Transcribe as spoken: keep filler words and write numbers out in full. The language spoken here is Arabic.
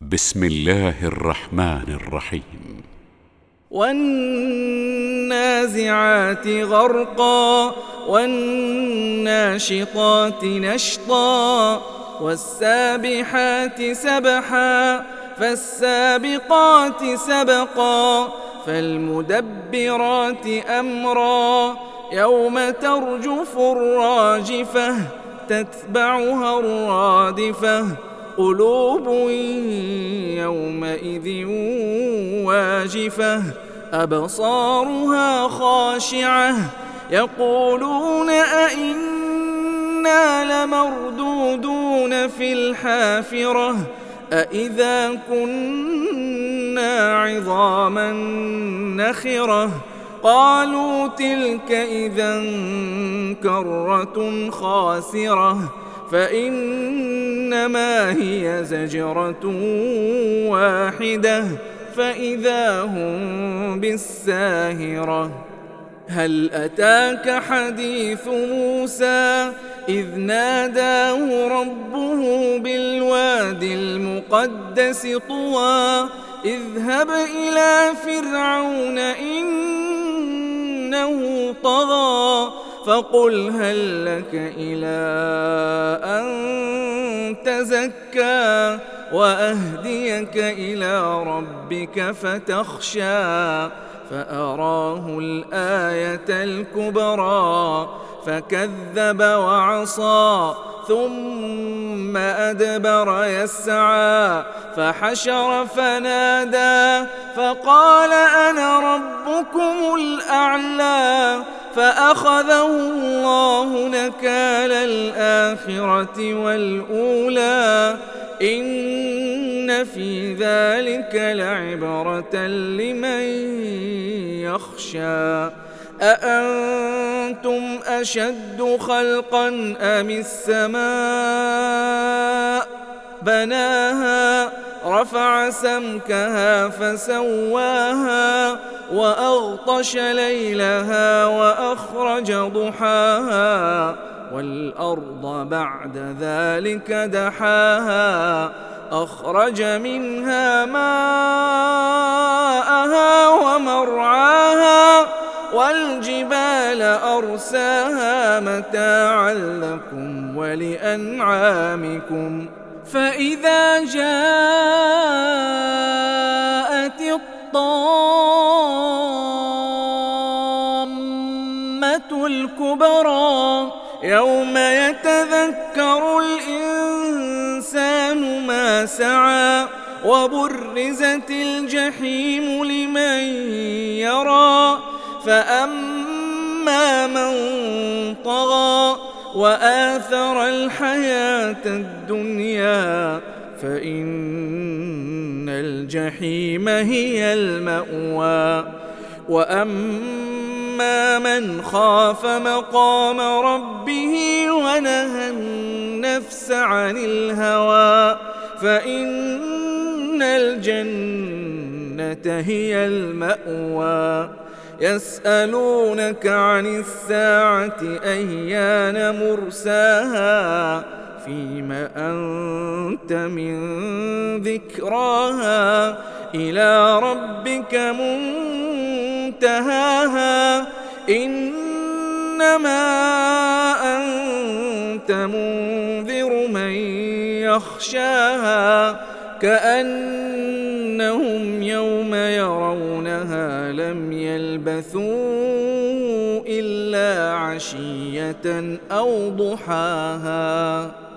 بسم الله الرحمن الرحيم. والنازعات غرقا والناشطات نشطا والسابحات سبحا فالسابقات سبقا فالمدبرات أمرا يوم ترجف الراجفة تتبعها الرادفة قلوب يومئذ واجفة أبصارها خاشعة يقولون أئنا لمردودون في الحافرة أئذا كنا عظاما نخرة قالوا تلك إذا كرة خاسرة فإنما هي زجرة واحدة فإذا هم بالساهرة. هل أتاك حديث موسى إذ ناداه ربه بالواد المقدس طوى اذهب إلى فرعون إنه طغى فقل هل لك إلى أن تزكى وأهديك إلى ربك فتخشى فأراه الآية الكبرى فكذب وعصى ثم أدبر يسعى فحشر فنادى فقال أنا ربكم الأعلى فأخذه الله نكال الآخرة والأولى إن في ذلك لعبرة لمن يخشى. أأنتم أشد خلقا أم السماء بناها رفع سمكها فسواها وأغطش ليلها وأخرج ضحاها والأرض بعد ذلك دحاها أخرج منها ماءها ومرعاها والجبال أرساها متاعا لكم ولأنعامكم فإذا جاءت الطامة الكبرى يوم يتذكر الإنسان ما سعى وبرزت الجحيم لمن يرى فأما من طغى وآثر الحياة الدنيا فإن الجحيم هي المأوى وأما من خاف مقام ربه ونهى النفس عن الهوى فإن الجنة هي المأوى. يسألونك عن الساعة أيان مرساها فيم أنت من ذكراها إلى ربك منتهاها إنما أنت منذر من يخشاها كأنهم يوم يرونها لم يلبثوا إلا عشية أو ضحاها.